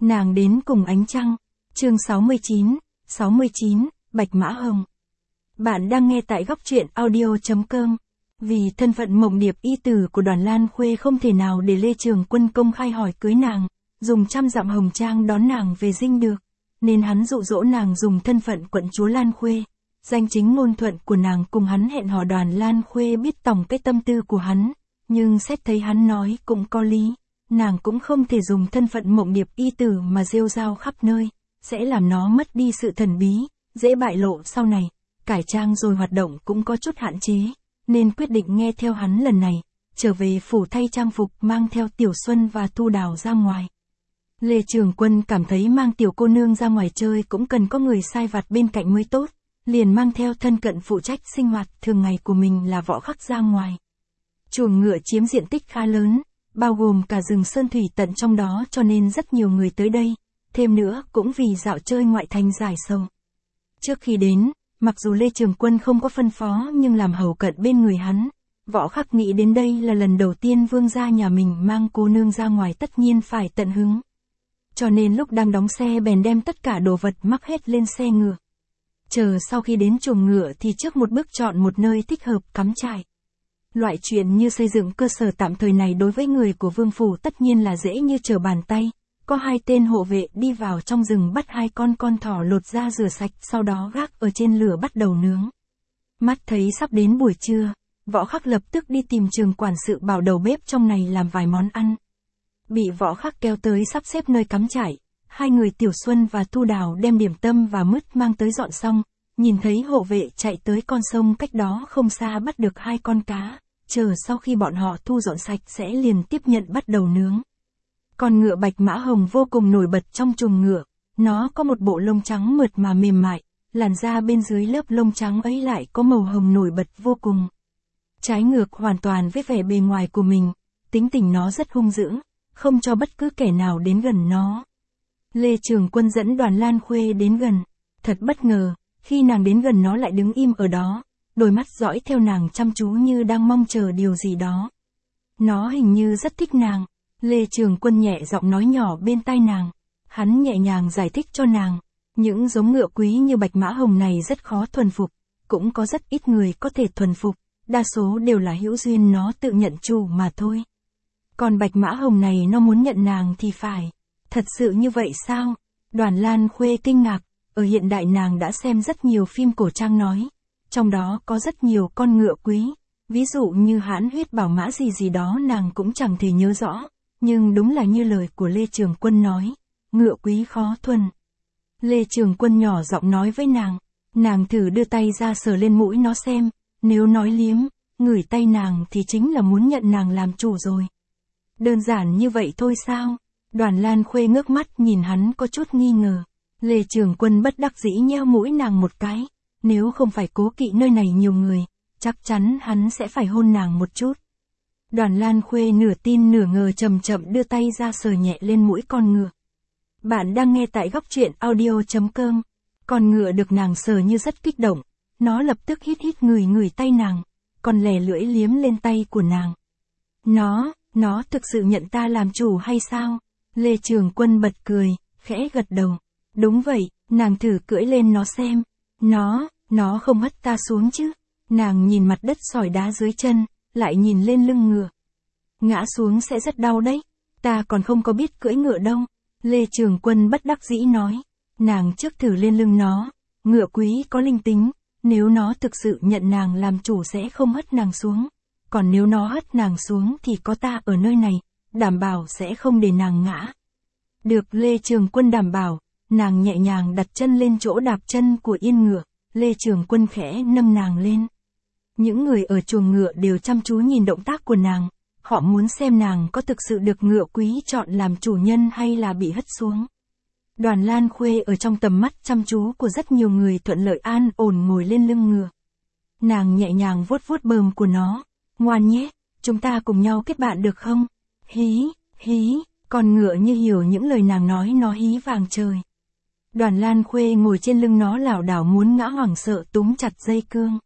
Nàng đến cùng ánh trăng. Chương 69, Bạch Mã Hồng. Bạn đang nghe tại góc truyện audio.com. Vì thân phận mộng điệp y tử của Đoàn Lan Khuê không thể nào để Lê Trường Quân công khai hỏi cưới nàng, dùng trăm dặm hồng trang đón nàng về dinh được, nên hắn dụ dỗ nàng dùng thân phận quận chúa Lan Khuê. Danh chính ngôn thuận của nàng cùng hắn hẹn hò. Đoàn Lan Khuê biết tòng cái tâm tư của hắn, nhưng xét thấy hắn nói cũng có lý, nàng cũng không thể dùng thân phận mộng điệp y tử mà rêu rao khắp nơi, sẽ làm nó mất đi sự thần bí, dễ bại lộ sau này, cải trang rồi hoạt động cũng có chút hạn chế, nên quyết định nghe theo hắn lần này, trở về phủ thay trang phục mang theo Tiểu Xuân và Thu Đào ra ngoài. Lê Trường Quân cảm thấy mang tiểu cô nương ra ngoài chơi cũng cần có người sai vặt bên cạnh mới tốt, liền mang theo thân cận phụ trách sinh hoạt thường ngày của mình là Võ Khắc ra ngoài. Chuồng ngựa chiếm diện tích khá lớn, bao gồm cả rừng sơn thủy tận trong đó, cho nên rất nhiều người tới đây, thêm nữa cũng vì dạo chơi ngoại thành giải sầu. Trước khi đến, mặc dù Lê Trường Quân không có phân phó nhưng làm hầu cận bên người hắn, Võ Khắc nghĩ đến đây là lần đầu tiên vương gia nhà mình mang cô nương ra ngoài tất nhiên phải tận hứng. Cho nên lúc đang đóng xe bèn đem tất cả đồ vật mắc hết lên xe ngựa. Chờ sau khi đến chuồng ngựa thì trước một bước chọn một nơi thích hợp cắm trại. Loại chuyện như xây dựng cơ sở tạm thời này đối với người của vương phủ tất nhiên là dễ như trở bàn tay. Có hai tên hộ vệ đi vào trong rừng bắt hai con thỏ lột ra rửa sạch, sau đó gác ở trên lửa bắt đầu nướng. Mắt thấy sắp đến buổi trưa, Võ Khắc lập tức đi tìm Trường quản sự bảo đầu bếp trong này làm vài món ăn. Bị Võ Khắc kéo tới sắp xếp nơi cắm trại, hai người Tiểu Xuân và Thu Đào đem điểm tâm và mứt mang tới dọn xong, nhìn thấy hộ vệ chạy tới con sông cách đó không xa bắt được hai con cá, chờ sau khi bọn họ thu dọn sạch sẽ liền tiếp nhận bắt đầu nướng. Con ngựa Bạch Mã Hồng vô cùng nổi bật trong chuồng ngựa, nó có một bộ lông trắng mượt mà mềm mại, làn da bên dưới lớp lông trắng ấy lại có màu hồng nổi bật vô cùng. Trái ngược hoàn toàn với vẻ bề ngoài của mình, tính tình nó rất hung dữ, không cho bất cứ kẻ nào đến gần nó. Lê Trường Quân dẫn Đoàn Lan Khuê đến gần, thật bất ngờ, khi nàng đến gần nó lại đứng im ở đó, đôi mắt dõi theo nàng chăm chú như đang mong chờ điều gì đó. Nó hình như rất thích nàng. Lê Trường Quân nhẹ giọng nói nhỏ bên tai nàng, hắn nhẹ nhàng giải thích cho nàng, những giống ngựa quý như Bạch Mã Hồng này rất khó thuần phục, cũng có rất ít người có thể thuần phục, đa số đều là hữu duyên nó tự nhận chủ mà thôi. Còn Bạch Mã Hồng này nó muốn nhận nàng thì phải. Thật sự như vậy sao? Đoàn Lan Khuê kinh ngạc, ở hiện đại nàng đã xem rất nhiều phim cổ trang nói, trong đó có rất nhiều con ngựa quý, ví dụ như Hãn Huyết Bảo Mã gì đó nàng cũng chẳng thể nhớ rõ. Nhưng đúng là như lời của Lê Trường Quân nói, ngựa quý khó thuần. Lê Trường Quân nhỏ giọng nói với nàng thử đưa tay ra sờ lên mũi nó xem, nếu nói liếm, ngửi tay nàng thì chính là muốn nhận nàng làm chủ rồi. Đơn giản như vậy thôi sao? Đoàn Lan Khuê ngước mắt nhìn hắn có chút nghi ngờ. Lê Trường Quân bất đắc dĩ nheo mũi nàng một cái, nếu không phải cố kỵ nơi này nhiều người, chắc chắn hắn sẽ phải hôn nàng một chút. Đoàn Lan Khuê nửa tin nửa ngờ chậm chậm đưa tay ra sờ nhẹ lên mũi con ngựa. Bạn đang nghe tại góc truyện audio.com. Con ngựa được nàng sờ như rất kích động, nó lập tức hít ngửi tay nàng, còn lè lưỡi liếm lên tay của nàng. Nó thực sự nhận ta làm chủ hay sao? Lê Trường Quân bật cười, khẽ gật đầu. Đúng vậy, nàng thử cưỡi lên nó xem. Nó không hất ta xuống chứ? Nàng nhìn mặt đất sỏi đá dưới chân, lại nhìn lên lưng ngựa. Ngã xuống sẽ rất đau đấy, ta còn không có biết cưỡi ngựa đâu. Lê Trường Quân bất đắc dĩ nói, nàng trước thử lên lưng nó, ngựa quý có linh tính, nếu nó thực sự nhận nàng làm chủ sẽ không hất nàng xuống, còn nếu nó hất nàng xuống thì có ta ở nơi này, đảm bảo sẽ không để nàng ngã. Được, Lê Trường Quân đảm bảo. Nàng nhẹ nhàng đặt chân lên chỗ đạp chân của yên ngựa, Lê Trường Quân khẽ nâng nàng lên. Những người ở chuồng ngựa đều chăm chú nhìn động tác của nàng, họ muốn xem nàng có thực sự được ngựa quý chọn làm chủ nhân hay là bị hất xuống. Đoàn Lan Khuê ở trong tầm mắt chăm chú của rất nhiều người thuận lợi an ổn ngồi lên lưng ngựa. Nàng nhẹ nhàng vuốt bờm của nó, ngoan nhé, chúng ta cùng nhau kết bạn được không? Hí, con ngựa như hiểu những lời nàng nói, nó hí vàng trời. Đoàn Lan Khuê ngồi trên lưng nó lảo đảo muốn ngã, hoảng sợ túm chặt dây cương.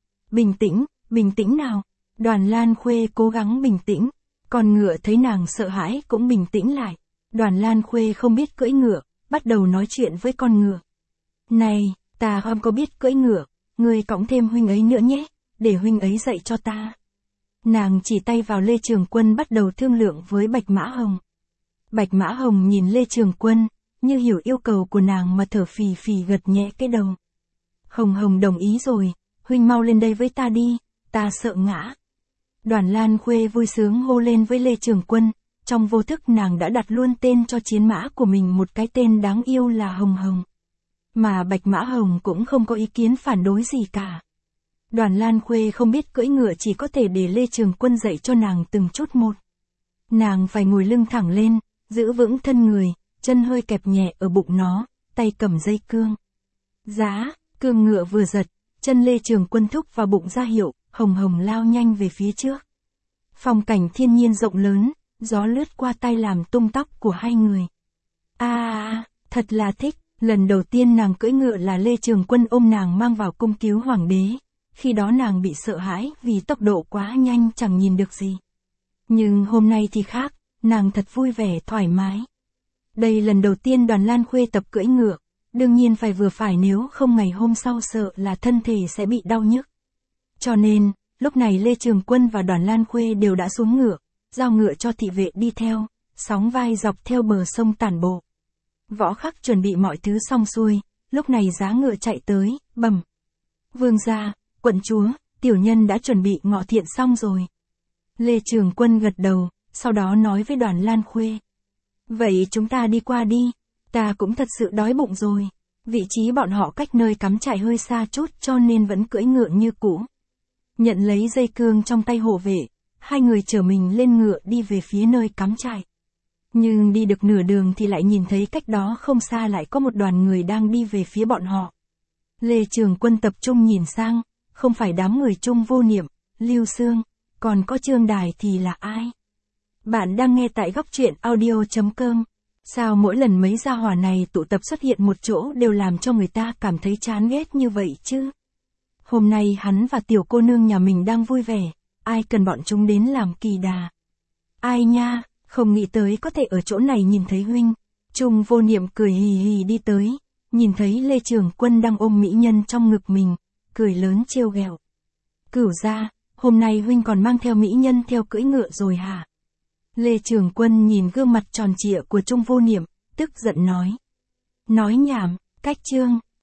Bình tĩnh nào. Đoàn Lan Khuê cố gắng bình tĩnh. Con ngựa thấy nàng sợ hãi cũng bình tĩnh lại. Đoàn Lan Khuê không biết cưỡi ngựa, bắt đầu nói chuyện với con ngựa. Này, ta không có biết cưỡi ngựa, ngươi cõng thêm huynh ấy nữa nhé, để huynh ấy dạy cho ta. Nàng chỉ tay vào Lê Trường Quân bắt đầu thương lượng với Bạch Mã Hồng. Bạch Mã Hồng nhìn Lê Trường Quân, như hiểu yêu cầu của nàng mà thở phì phì gật nhẹ cái đầu. Hồng Hồng đồng ý rồi, huynh mau lên đây với ta đi, ta sợ ngã. Đoàn Lan Khuê vui sướng hô lên với Lê Trường Quân, trong vô thức nàng đã đặt luôn tên cho chiến mã của mình một cái tên đáng yêu là Hồng Hồng. Mà Bạch Mã Hồng cũng không có ý kiến phản đối gì cả. Đoàn Lan Khuê không biết cưỡi ngựa chỉ có thể để Lê Trường Quân dạy cho nàng từng chút một. Nàng phải ngồi lưng thẳng lên, giữ vững thân người, chân hơi kẹp nhẹ ở bụng nó, tay cầm dây cương. Giá, cương ngựa vừa giật, chân Lê Trường Quân thúc vào bụng ra hiệu, Hồng Hồng lao nhanh về phía trước. Phong cảnh thiên nhiên rộng lớn, gió lướt qua tay làm tung tóc của hai người. Thật là thích, lần đầu tiên nàng cưỡi ngựa là Lê Trường Quân ôm nàng mang vào cung cứu hoàng đế. Khi đó nàng bị sợ hãi vì tốc độ quá nhanh chẳng nhìn được gì. Nhưng hôm nay thì khác, nàng thật vui vẻ thoải mái. Đây lần đầu tiên Đoàn Lan Khuê tập cưỡi ngựa, đương nhiên phải vừa phải nếu không ngày hôm sau sợ là thân thể sẽ bị đau nhức. Cho nên, lúc này Lê Trường Quân và Đoàn Lan Khuê đều đã xuống ngựa, giao ngựa cho thị vệ đi theo, sóng vai dọc theo bờ sông tản bộ. Võ Khắc chuẩn bị mọi thứ xong xuôi, lúc này giá ngựa chạy tới, bẩm. Vương gia, quận chúa, tiểu nhân đã chuẩn bị ngọ thiện xong rồi. Lê Trường Quân gật đầu, sau đó nói với Đoàn Lan Khuê. Vậy chúng ta đi qua đi, ta cũng thật sự đói bụng rồi. Vị trí bọn họ cách nơi cắm trại hơi xa chút cho nên vẫn cưỡi ngựa như cũ. Nhận lấy dây cương trong tay hộ vệ, hai người chở mình lên ngựa đi về phía nơi cắm trại. Nhưng đi được nửa đường thì lại nhìn thấy cách đó không xa lại có một đoàn người đang đi về phía bọn họ. Lê Trường Quân tập trung nhìn sang, không phải đám người Trung Vô Niệm, Lưu Xương, còn có Trương Đài thì là ai? Bạn đang nghe tại góc truyện audio.com. Sao mỗi lần mấy gia hỏa này tụ tập xuất hiện một chỗ đều làm cho người ta cảm thấy chán ghét như vậy chứ? Hôm nay hắn và tiểu cô nương nhà mình đang vui vẻ, ai cần bọn chúng đến làm kỳ đà? Ai nha, không nghĩ tới có thể ở chỗ này nhìn thấy huynh. Trung Vô Niệm cười hì hì đi tới, nhìn thấy Lê Trường Quân đang ôm mỹ nhân trong ngực mình, cười lớn trêu ghẹo. Cửu gia, hôm nay huynh còn mang theo mỹ nhân theo cưỡi ngựa rồi hả? Lê Trường Quân nhìn gương mặt tròn trịa của Trung Vô Niệm, tức giận nói. Nói nhảm, cách trương,